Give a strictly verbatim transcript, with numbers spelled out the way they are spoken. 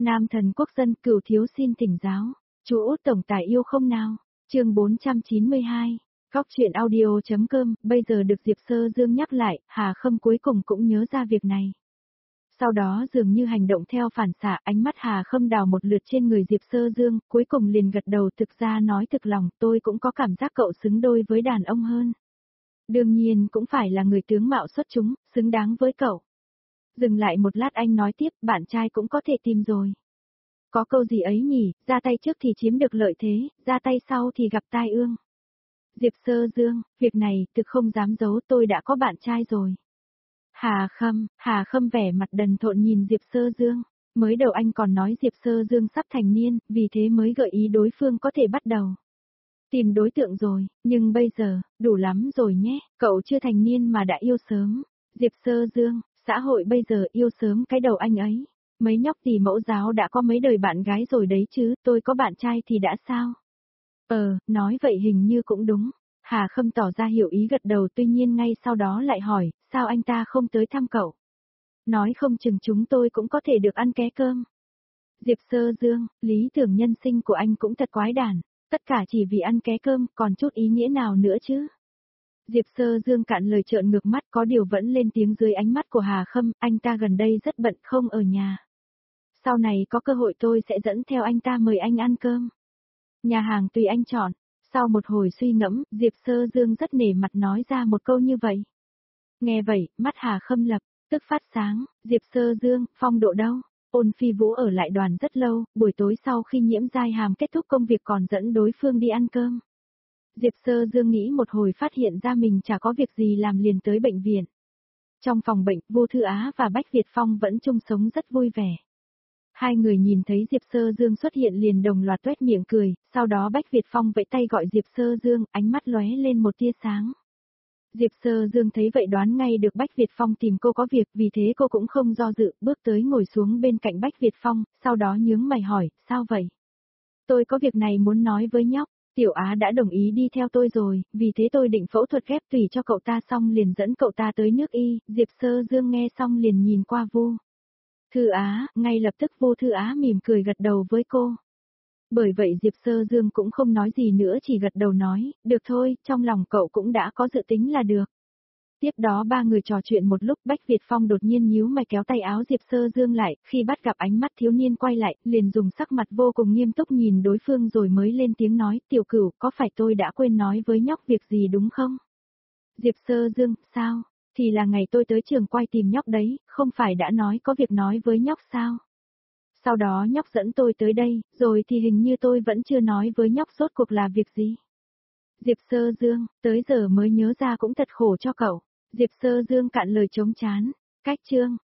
Nam thần quốc dân cửu thiếu xin thỉnh giáo. Chú Út tổng tài yêu không nào? Chương bốn trăm chín mươi hai. Góc truyện audio.com, bây giờ được Diệp Sơ Dương nhắc lại, Hà Khâm cuối cùng cũng nhớ ra việc này. Sau đó dường như hành động theo phản xạ, ánh mắt Hà Khâm đào một lượt trên người Diệp Sơ Dương, cuối cùng liền gật đầu, thực ra nói thực lòng, tôi cũng có cảm giác cậu xứng đôi với đàn ông hơn. Đương nhiên cũng phải là người tướng mạo xuất chúng, xứng đáng với cậu. Dừng lại một lát anh nói tiếp, bạn trai cũng có thể tìm rồi. Có câu gì ấy nhỉ, ra tay trước thì chiếm được lợi thế, ra tay sau thì gặp tai ương. Diệp Sơ Dương, việc này, thực không dám giấu, tôi đã có bạn trai rồi. Hà Khâm, Hà Khâm vẻ mặt đần thộn nhìn Diệp Sơ Dương. Mới đầu anh còn nói Diệp Sơ Dương sắp thành niên, vì thế mới gợi ý đối phương có thể bắt đầu tìm đối tượng rồi, nhưng bây giờ, đủ lắm rồi nhé, cậu chưa thành niên mà đã yêu sớm. Diệp Sơ Dương, xã hội bây giờ yêu sớm cái đầu anh ấy. Mấy nhóc tỷ mẫu giáo đã có mấy đời bạn gái rồi đấy chứ, tôi có bạn trai thì đã sao? Ờ, nói vậy hình như cũng đúng. Hà Khâm tỏ ra hiểu ý gật đầu, tuy nhiên ngay sau đó lại hỏi, sao anh ta không tới thăm cậu? Nói không chừng chúng tôi cũng có thể được ăn ké cơm. Diệp Sơ Dương, lý tưởng nhân sinh của anh cũng thật quái đản, tất cả chỉ vì ăn ké cơm, còn chút ý nghĩa nào nữa chứ? Diệp Sơ Dương cạn lời trợn ngược mắt, có điều vẫn lên tiếng dưới ánh mắt của Hà Khâm, anh ta gần đây rất bận không ở nhà. Sau này có cơ hội tôi sẽ dẫn theo anh ta mời anh ăn cơm. Nhà hàng tùy anh chọn. Sau một hồi suy ngẫm, Diệp Sơ Dương rất nể mặt nói ra một câu như vậy. Nghe vậy, mắt Hà Khâm lập tức phát sáng, Diệp Sơ Dương, phong độ đâu? Ôn Phi Vũ ở lại đoàn rất lâu, buổi tối sau khi Nhiễm Giai Hàm kết thúc công việc còn dẫn đối phương đi ăn cơm. Diệp Sơ Dương nghĩ một hồi phát hiện ra mình chả có việc gì làm liền tới bệnh viện. Trong phòng bệnh, Vô Thư Á và Bách Việt Phong vẫn chung sống rất vui vẻ. Hai người nhìn thấy Diệp Sơ Dương xuất hiện liền đồng loạt tuét miệng cười, sau đó Bách Việt Phong vẫy tay gọi Diệp Sơ Dương, ánh mắt lóe lên một tia sáng. Diệp Sơ Dương thấy vậy đoán ngay được Bách Việt Phong tìm cô có việc, vì thế cô cũng không do dự, bước tới ngồi xuống bên cạnh Bách Việt Phong, sau đó nhướng mày hỏi, sao vậy? Tôi có việc này muốn nói với nhóc, Tiểu Á đã đồng ý đi theo tôi rồi, vì thế tôi định phẫu thuật ghép tủy cho cậu ta xong liền dẫn cậu ta tới nước Y, Diệp Sơ Dương nghe xong liền nhìn qua Vô Thư Á, ngay lập tức Vô Thư Á mỉm cười gật đầu với cô. Bởi vậy Diệp Sơ Dương cũng không nói gì nữa, chỉ gật đầu nói, được thôi, trong lòng cậu cũng đã có dự tính là được. Tiếp đó ba người trò chuyện một lúc, Bách Việt Phong đột nhiên nhíu mày kéo tay áo Diệp Sơ Dương lại, khi bắt gặp ánh mắt thiếu niên quay lại, liền dùng sắc mặt vô cùng nghiêm túc nhìn đối phương rồi mới lên tiếng nói, Tiểu Cửu, có phải tôi đã quên nói với nhóc việc gì đúng không? Diệp Sơ Dương, sao? Thì là ngày tôi tới trường quay tìm nhóc đấy, không phải đã nói có việc nói với nhóc sao? Sau đó nhóc dẫn tôi tới đây, rồi thì hình như tôi vẫn chưa nói với nhóc rốt cuộc là việc gì. Diệp Sơ Dương, tới giờ mới nhớ ra cũng thật khổ cho cậu. Diệp Sơ Dương cạn lời chống chán. Cách chương.